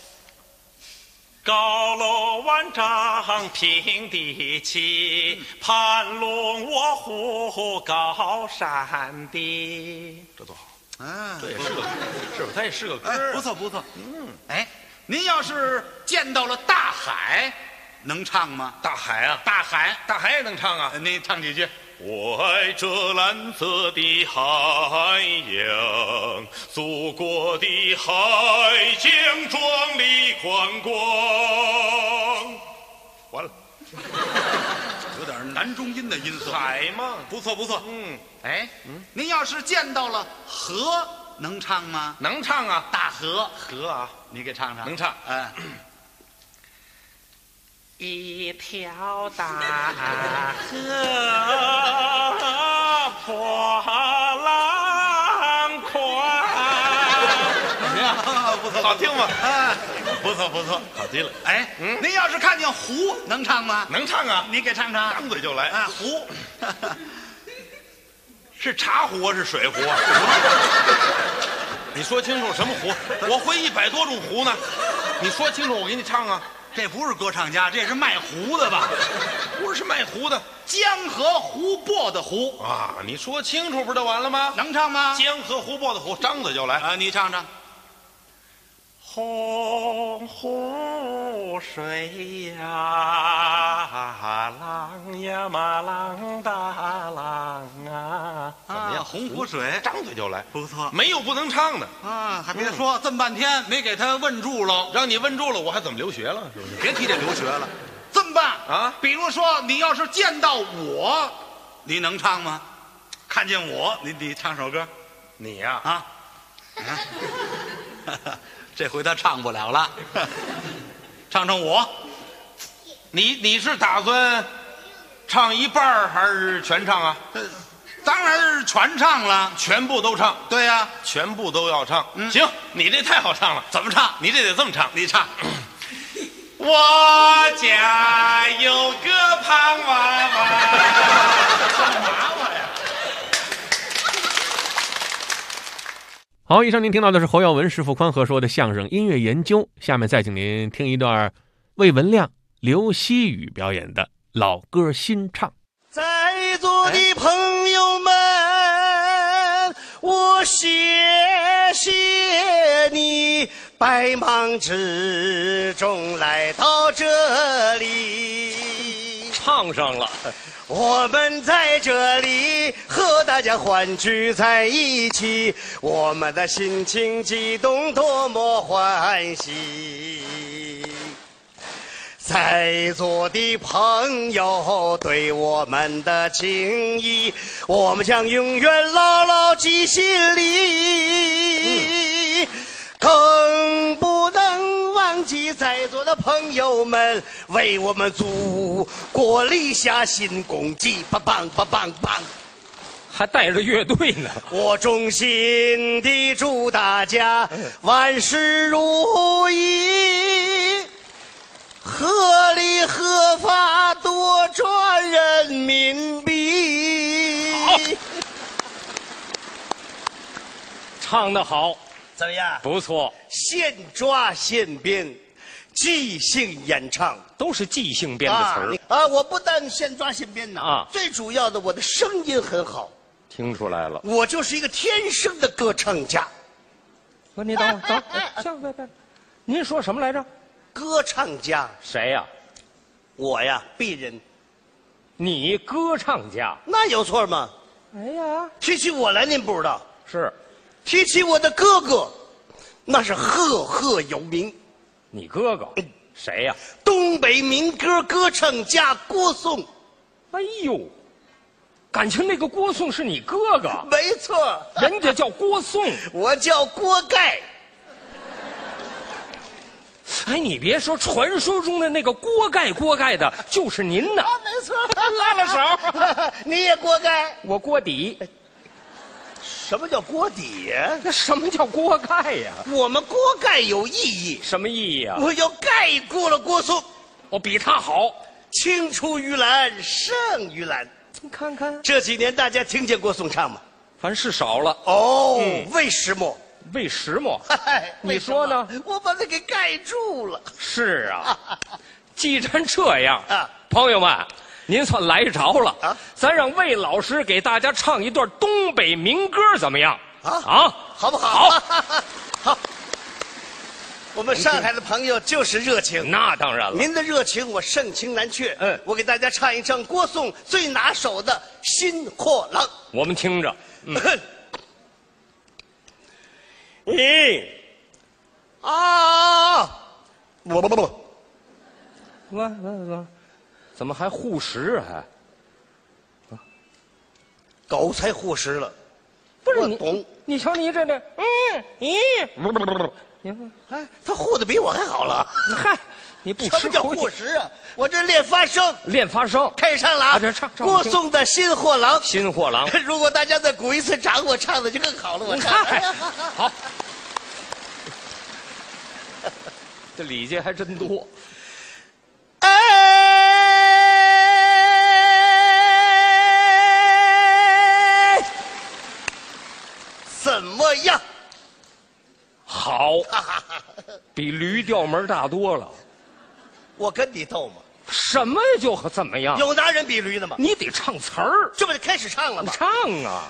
高楼万丈平地起，盘龙卧虎高山低。这多好！这也是个，是不是？它也是个歌。 不错。您要是见到了大海，能唱吗？ 大海啊， 大海也能唱啊。 您唱几句。 我爱这蓝色的海洋，祖国的海疆壮丽宽广。完了， 有点男中音的音色。 海嘛， 不错。您要是见到了河，能唱吗？ 能唱啊， 大河啊， 你给唱唱。 能唱。 一条大河好听吗？ 啊，不错不错， 好极了。 哎，您要是看见胡，能唱吗？ 能唱啊， 你给唱唱， 张嘴就来啊，胡。 是茶壶啊，是水壶啊？你说清楚什么壶？我会100多种壶呢。你说清楚，我给你唱啊。 这不是歌唱家，这是卖壶的吧？ 不是卖壶的， 江河湖泊的湖啊！你说清楚不就完了吗？ 能唱吗？ 江河湖泊的湖，张嘴就来啊！你唱唱。 洪湖水呀，浪呀嘛浪大浪啊！怎么样？ 洪湖水， 张嘴就来， 不错， 没有不能唱的啊！还别说，这么半天没给他问住了， 让你问住了，我还怎么留学了？是不是？ 别提这留学了，这么办啊？ 比如说，你要是见到我，你能唱吗？看见我，你唱首歌， 你呀啊。这回他唱不了了，唱唱我。 你是打算唱一半还是全唱啊？ 当然是全唱了， 全部都唱。 对呀， 全部都要唱。行，你这太好唱了。 怎么唱？ 你这得这么唱。 你唱。 我家有个胖娃娃。 干嘛我呀？ 好，以上您听到的是侯耀文、石富宽和说的相声音乐研究。下面再请您听一段魏文亮、刘希宇表演的老歌新唱。 在座的朋友们，我谢谢你百忙之中来到这里， 唱上了。 我们在这里和大家欢聚在一起，我们的心情激动，多么欢喜！在座的朋友对我们的情谊，我们将永远牢牢记心里，更不能忘记在座的朋友们为我们祖国立下新功绩，棒棒棒棒棒！ 还带着乐队呢。 我衷心地祝大家万事如意，合理合法，多赚人民币。 好，唱得好。 怎么样？ 不错， 现抓现编，即兴演唱， 都是即兴编的词儿啊！我不但现抓现编呢啊，最主要的我的声音很好， 听出来了， 我就是一个天生的歌唱家。 不，你等会儿，等，您说什么来着？ 歌唱家？ 谁呀？ 我呀，鄙人。 你歌唱家？ 那有错吗？ 哎呀， 提起我来，您不知道是。 提起我的哥哥，那是赫赫有名。 你哥哥？谁呀？ 东北民歌歌唱家郭颂。 哎呦，感情那个郭颂是你哥哥？ 没错， 人家叫郭颂， 我叫郭盖。 哎，你别说，传说中的那个锅盖的，就是您呢。 啊，没错， 拉了手。 你也锅盖？ 我锅底。 什么叫锅底呀？ 那什么叫锅盖呀？ 我们锅盖有意义。 什么意义啊？ 我要盖过了郭颂， 我比他好。 青出于蓝胜于蓝。 你看看这几年大家听见郭颂唱吗？ 凡是少了。 哦，为什么？ 为什么？你说呢？ 我把它给盖住了。 是啊，既然这样啊，朋友们，您算来着了啊！咱让魏老师给大家唱一段东北民歌，怎么样？啊， 好不好？ 好， 好。我们上海的朋友就是热情， 那当然了。 您的热情我盛情难却。我给大家唱一唱郭颂最拿手的《新货郎》， 我们听着。我怎么还护食啊？还狗才护食了。 不是你懂？你瞧你这哎，他护的比我还好了。 嗨，你不吃什么叫护食啊？我这练发声， 练发声， 开唱了啊！ 唱郭颂的《新货郎》， 新货郎。 如果大家再鼓一次掌，我唱的就更好了。我唱， 好。 这礼节还真多。 哎，怎么样？ 好，比驴调门大多了。 我跟你斗吗？ 什么就怎么样？ 有拿人比驴的吗？ 你得唱词儿， 这不得开始唱了吗？ 唱啊！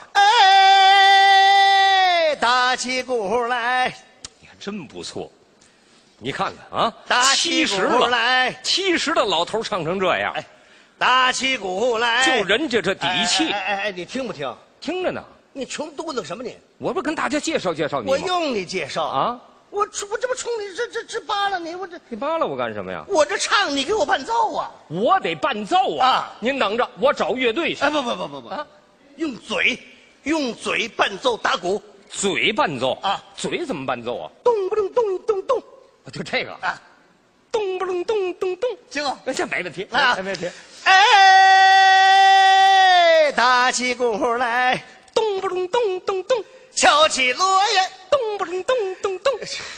哎，打起鼓来， 你看真不错。你看看啊， 打起鼓来 ，70的老头唱成这样， 哎，打起鼓来， 就人家这底气。 哎，你听不听？ 听着呢。 你穷嘟囔什么你？ 我不跟大家介绍介绍你吗？ 我用你介绍啊！ 我这不冲你这扒拉你， 你扒拉我干什么呀？ 我这唱你给我伴奏啊！ 我得伴奏啊！您等着，我找乐队去。 哎，不啊！用嘴伴奏打鼓， 嘴伴奏啊！ 嘴怎么伴奏啊？ 咚不隆咚咚咚， 就这个啊！ 咚不隆咚咚咚， 行啊， 这没问题， 来， 没问题。 哎，打起鼓来。 咚不隆咚咚咚， 敲起锣呀！ 咚不隆咚咚咚，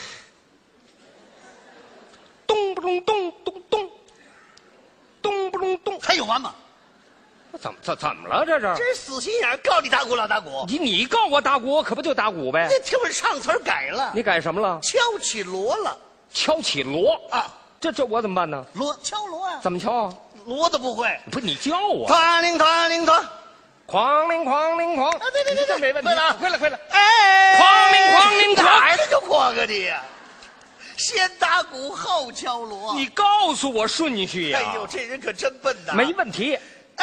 咚不隆咚咚咚，咚不隆咚， 还有完吗？ 怎么了？这是？ 真死心眼，告你打鼓老打鼓。 你告我打鼓，我可不就打鼓呗？ 这听我唱词改了。 你改什么了？ 敲起锣了。 敲起锣啊！ 这我怎么办呢？ 敲锣啊！ 怎么敲啊？ 锣都不会。 不是你教我。 哐铃哐铃哐。 哐铃哐铃哐！ 对， 这没问题。快了！ 哎， 哐铃哐铃哐！ 哪个就哐啊你呀？先打鼓后敲锣。 你告诉我顺序呀！ 哎呦，这人可真笨呐！ 没问题。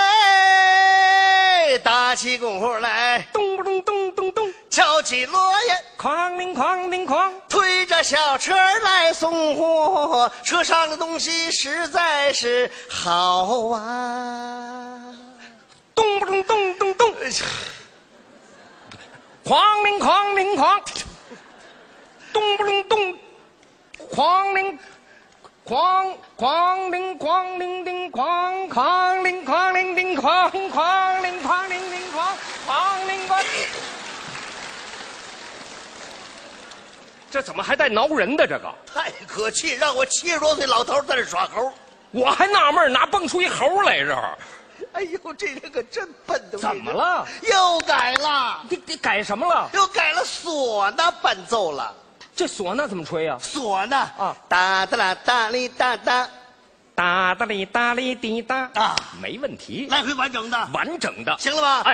哎，打起鼓来， 咚不隆咚咚咚， 敲起锣呀， 哐铃哐铃哐， 推着小车来送货，车上的东西实在是好啊。 咚不隆咚咚咚，哐铃哐铃哐，咚不隆咚，哐铃哐铃哐铃铃哐，哐铃哐铃铃哐，哐铃哐铃铃哐，哐铃哐。这怎么还带挠人的？这个太可气，让我70多岁老头在这耍猴， 我还纳闷哪蹦出一猴来这儿。 哎呦，这人可真笨的！ 怎么了？ 又改了？ 你改什么了？ 又改了唢呐伴奏了。 这唢呐怎么吹呀？ 唢呐啊，哒哒啦哒哩哒哒， 哒哒哩哒哩滴哒啊， 没问题。 来回完整的， 完整的， 行了吧？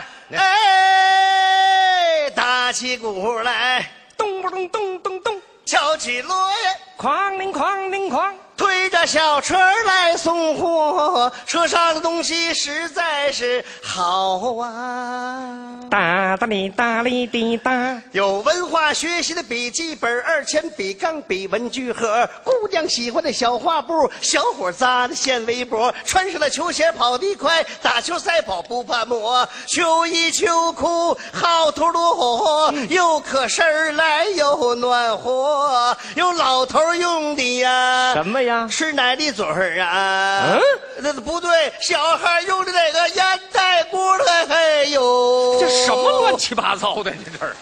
哎， 打起鼓来， 咚不隆咚咚咚， 敲起锣呀， 哐铃哐铃哐。 推着小车来送货，车上的东西实在是好啊！ 哒哒哩哒哩滴哒， 有文化学习的笔记本、2铅笔、钢笔、文具盒，姑娘喜欢的小画布，小伙扎的线围脖，穿上了球鞋跑得快，打球赛跑不怕磨，秋衣秋裤好头多，有可事儿来又暖和，有老头用的呀。 什么呀？ 吃奶的嘴儿啊！那不对，小孩用的那个烟袋锅的，哎呦， 这什么乱七八糟的？你这儿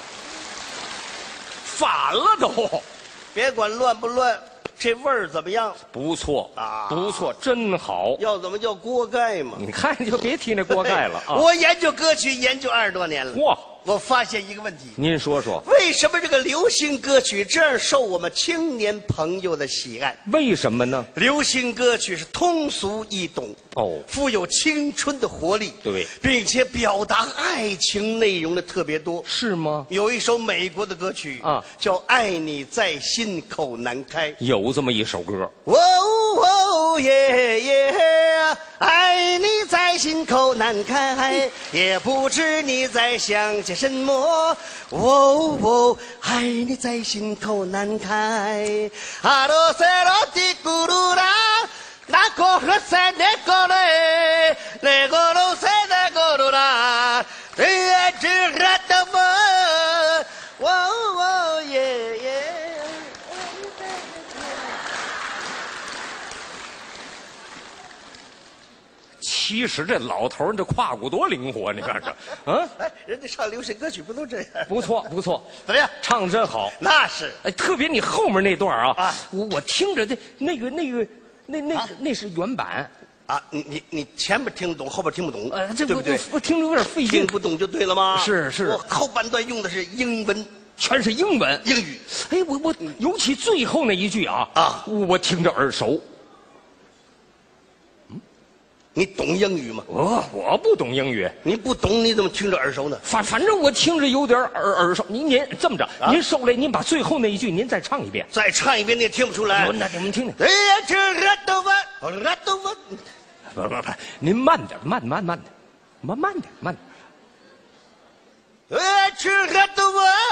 反了都！ 别管乱不乱，这味儿怎么样？ 不错啊，不错，真好。 要怎么叫锅盖嘛？ 你看，你就别提那锅盖了啊！ 我研究歌曲研究20多年了。 嚯！ 我发现一个问题， 您说说， 为什么这个流行歌曲这样受我们青年朋友的喜爱？ 为什么呢？ 流行歌曲是通俗易懂，富有青春的活力， 对， 并且表达爱情内容的特别多， 是吗？ 有一首美国的歌曲啊，叫《爱你在心口难开》， 有这么一首歌。 哦哦耶耶，爱你在心口难开，也不知你在想些什么。哦哦，爱你在心口难开。阿罗塞罗蒂咕噜啦，那个和塞那个嘞，那个罗塞那个噜啦，爱只热的么？哦哦耶耶。 其实这老头这胯骨多灵活，你看这，啊， 哎，人家唱流行歌曲不都这样？ 不错不错， 怎么样？ 唱的真好。 那是， 哎，特别你后面那段啊，我听着这那是原版。 啊，你前边听得懂，后边听不懂， 这对不对？ 我听着有点费劲， 听不懂就对了吗？ 是， 我后半段用的是英文， 全是英文英语。 哎，我尤其最后那一句啊，我听着耳熟。 你懂英语吗？ 我不懂英语。 你不懂，你怎么听着耳熟呢？ 反正我听着有点耳熟。您这么着，您受累，您把最后那一句您再唱一遍。 再唱一遍你也听不出来。 那你们听听。 哎呀，这都问， 不，您慢点，慢点。 哎，这都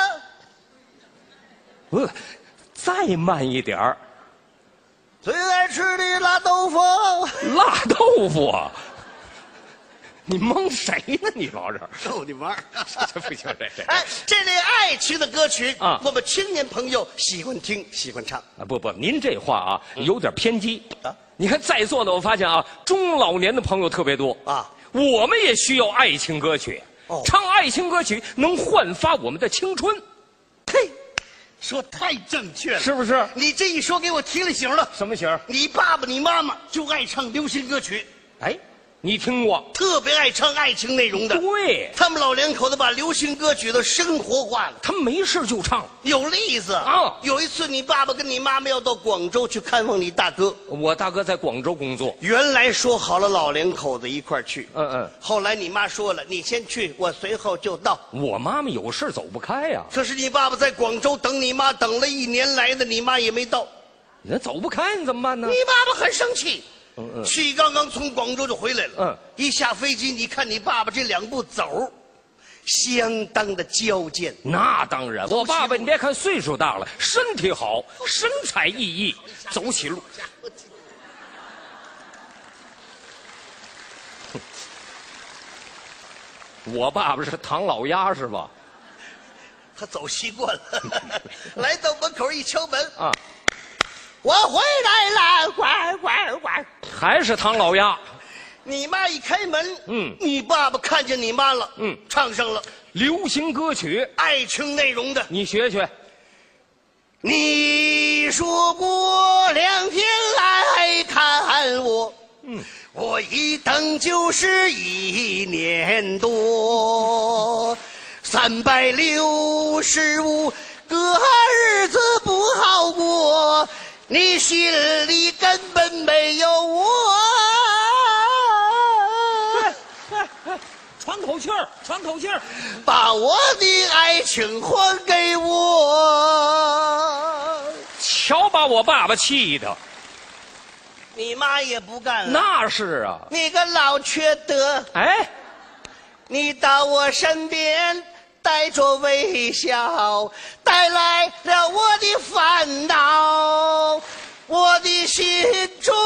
问， 再慢一点儿。 最爱吃的辣豆腐， 辣豆腐啊！你蒙谁呢？你老这逗你玩这不行，这。 哎，这类爱情的歌曲啊，我们青年朋友喜欢听，喜欢唱啊。不，您这话啊有点偏激啊。你看在座的，我发现啊，中老年的朋友特别多啊。我们也需要爱情歌曲，唱爱情歌曲能焕发我们的青春。 嘿。说太正确了， 是不是？ 你这一说给我提了醒了。 什么醒？ 你爸爸、你妈妈就爱唱流行歌曲， 哎，你听过？ 特别爱唱爱情内容的。 对， 他们老两口子把流行歌曲都生活化了， 他们没事就唱。 有例子啊，有一次你爸爸跟你妈妈要到广州去看望你大哥， 我大哥在广州工作， 原来说好了老两口子一块去，后来你妈说了，你先去，我随后就到。 我妈妈有事走不开呀。 可是你爸爸在广州等你妈等了1年来的，你妈也没到， 那走不开你怎么办呢？ 你爸爸很生气。去刚刚从广州就回来了。一下飞机，你看你爸爸这2步走，相当的矫健。 那当然，我爸爸你别看岁数大了，身体好，神采奕奕，走起路。我爸爸是唐老鸭是吧？ 他走习惯了，来到门口一敲门啊。我回来了，乖， 还是唐老鸭。 你妈一开门，你爸爸看见你妈了，唱上了流行歌曲， 爱情内容的， 你学学。 你说过2天来看我，我一等就是1年多，365个日子不好过。你心里根本没有我， 喘口气儿， 把我的爱情还给我。 瞧把我爸爸气的， 你妈也不干了。 那是啊， 你个老缺德！ 哎， 你到我身边。带着微笑，带来了我的烦恼，我的心中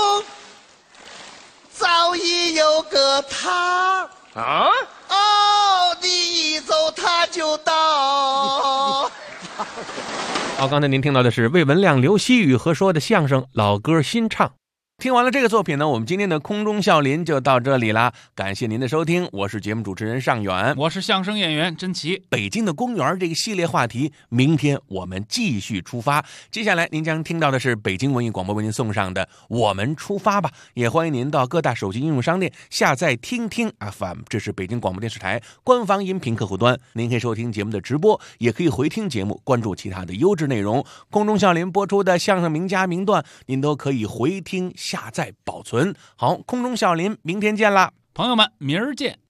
早已有个他啊！ 哦，你一走他就到。 好，刚才您听到的是魏文亮、刘希宇合说的相声《老歌新唱》。听完了这个作品呢，我们今天的空中笑林就到这里啦。感谢您的收听，我是节目主持人尚远， 我是相声演员甄奇。 北京的公园这个系列话题，明天我们继续出发。接下来您将听到的是北京文艺广播为您送上的《我们出发吧》，也欢迎您到各大手机应用商店下载听听 FM， 这是北京广播电视台官方音频客户端。您可以收听节目的直播，也可以回听节目，关注其他的优质内容。空中笑林播出的相声名家名段，您都可以回听下载保存。好，空中笑林，明天见啦， 朋友们，明儿见。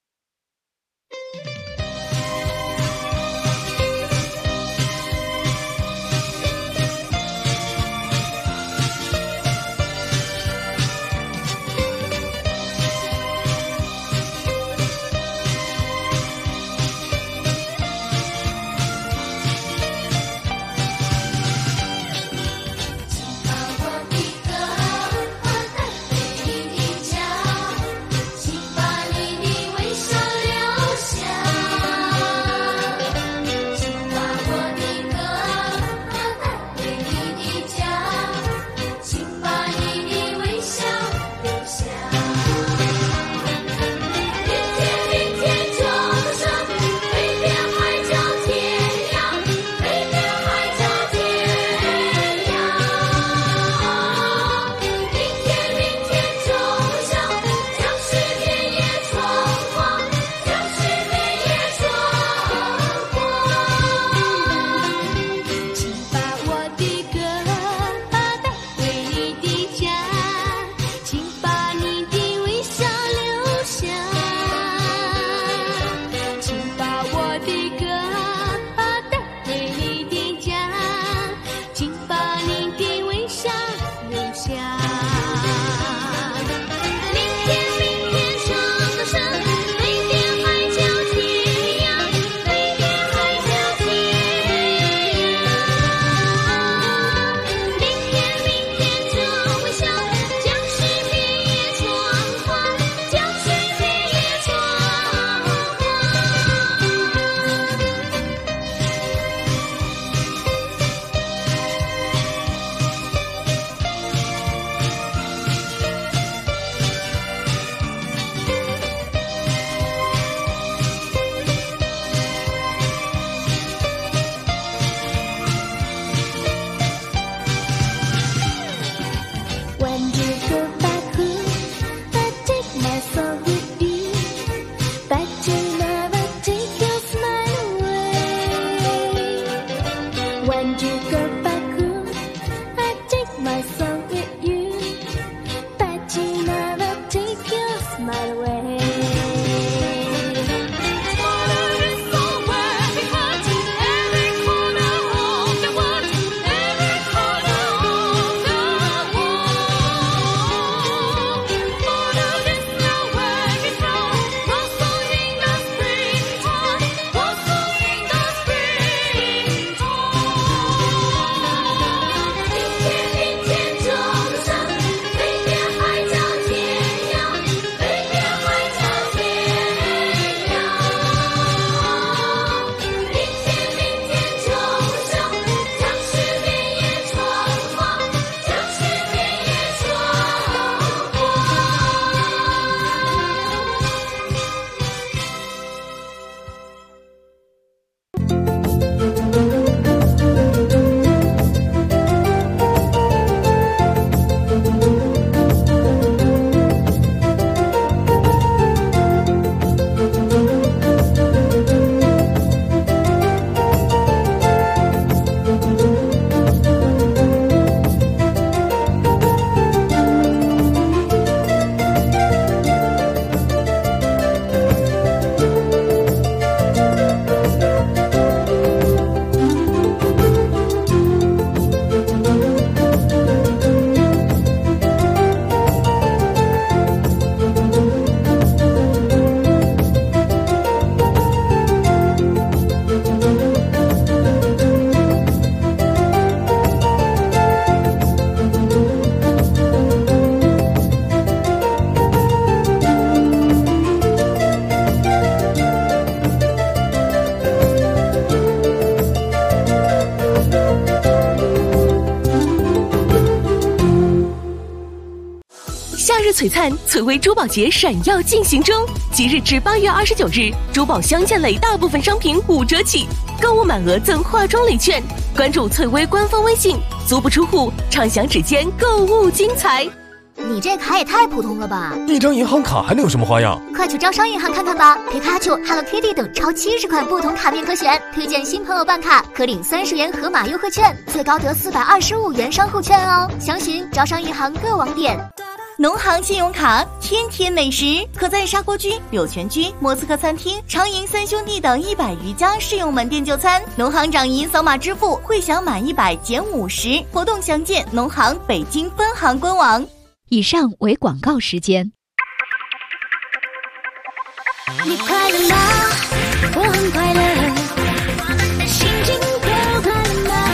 请把你的微笑璀璨，翠微珠宝节闪耀进行中，即日至8月29日，珠宝镶嵌类大部分商品5折起，购物满额赠化妆礼券。关注翠微官方微信，足不出户，畅享指尖购物精彩。 你这卡也太普通了吧！ 一张银行卡还能有什么花样？ 快去招商银行看看吧！皮卡丘、Hello Kitty 等超70款不同卡面可选，推荐新朋友办卡可领30元盒马优惠券，最高得425元商户券哦。详询招商银行各网点。 农行信用卡天天美食，可在砂锅居、柳泉居、莫斯科餐厅、长营三兄弟等100余家适用门店就餐。农行掌银扫码支付，会享满100减50，活动详见农行北京分行官网。 以上为广告时间。 你快乐吗？我很快乐，心情都快乐吗？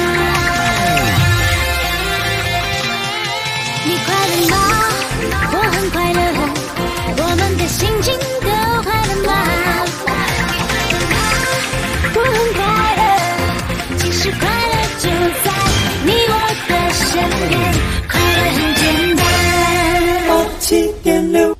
你快乐吗？我很快乐，我们的心情都快乐吗？我很快乐，其实快乐就在你我的身边，快乐很简单。7.6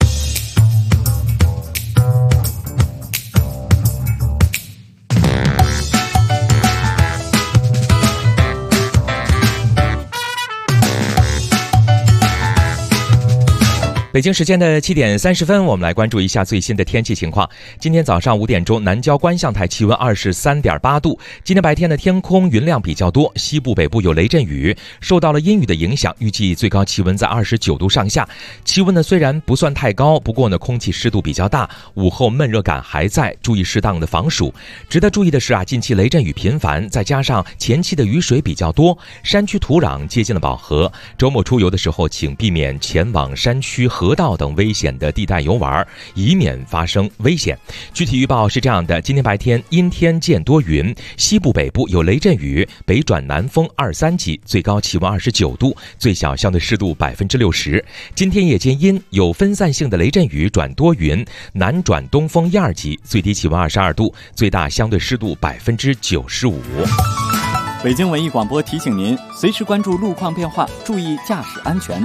北京时间的7点30分，我们来关注一下最新的天气情况。今天早上5点钟，南郊观象台气温23.8度。今天白天的天空云量比较多，西部北部有雷阵雨，受到了阴雨的影响，预计最高气温在29度上下。气温呢虽然不算太高，不过呢空气湿度比较大，午后闷热感还在，注意适当的防暑。值得注意的是近期雷阵雨频繁，再加上前期的雨水比较多，山区土壤接近了饱和。周末出游的时候，请避免前往山区、河道等危险的地带游玩，以免发生危险。具体预报是这样的：今天白天阴天见多云，西部北部有雷阵雨，北转南风2、3级，最高气温29度，最小相对湿度60%。今天夜间阴，有分散性的雷阵雨转多云，南转东风1、2级，最低气温22度，最大相对湿度95%。 北京文艺广播提醒您，随时关注路况变化，注意驾驶安全。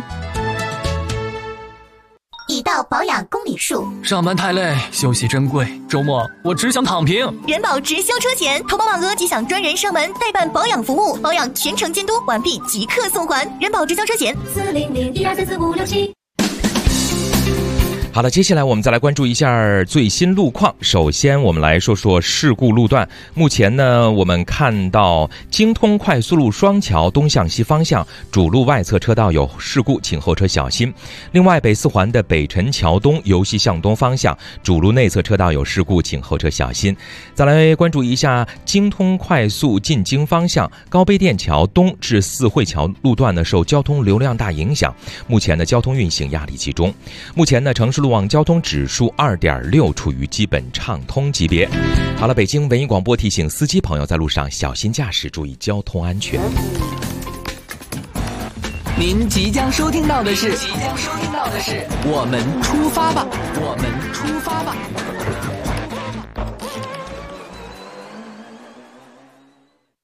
已到保养公里数， 上班太累，休息珍贵，周末我只想躺平。 人保直销车险，投保满额即享专人上门代办保养服务，保养全程监督，完毕即刻送还。人保直销车险40012344567。 好的，接下来我们再来关注一下最新路况。首先我们来说说事故路段。目前呢，我们看到京通快速路双桥东向西方向主路外侧车道有事故，请后车小心。另外，北四环的北辰桥东由西向东方向主路内侧车道有事故，请后车小心。再来关注一下京通快速进京方向高碑店桥东至四惠桥路段呢，受交通流量大影响，目前的交通运行压力集中。目前呢，城市路网交通指数2.6，处于基本畅通级别。好了，北京文艺广播提醒司机朋友在路上小心驾驶，注意交通安全。 您即将收听到的是我们出发吧，我们出发吧。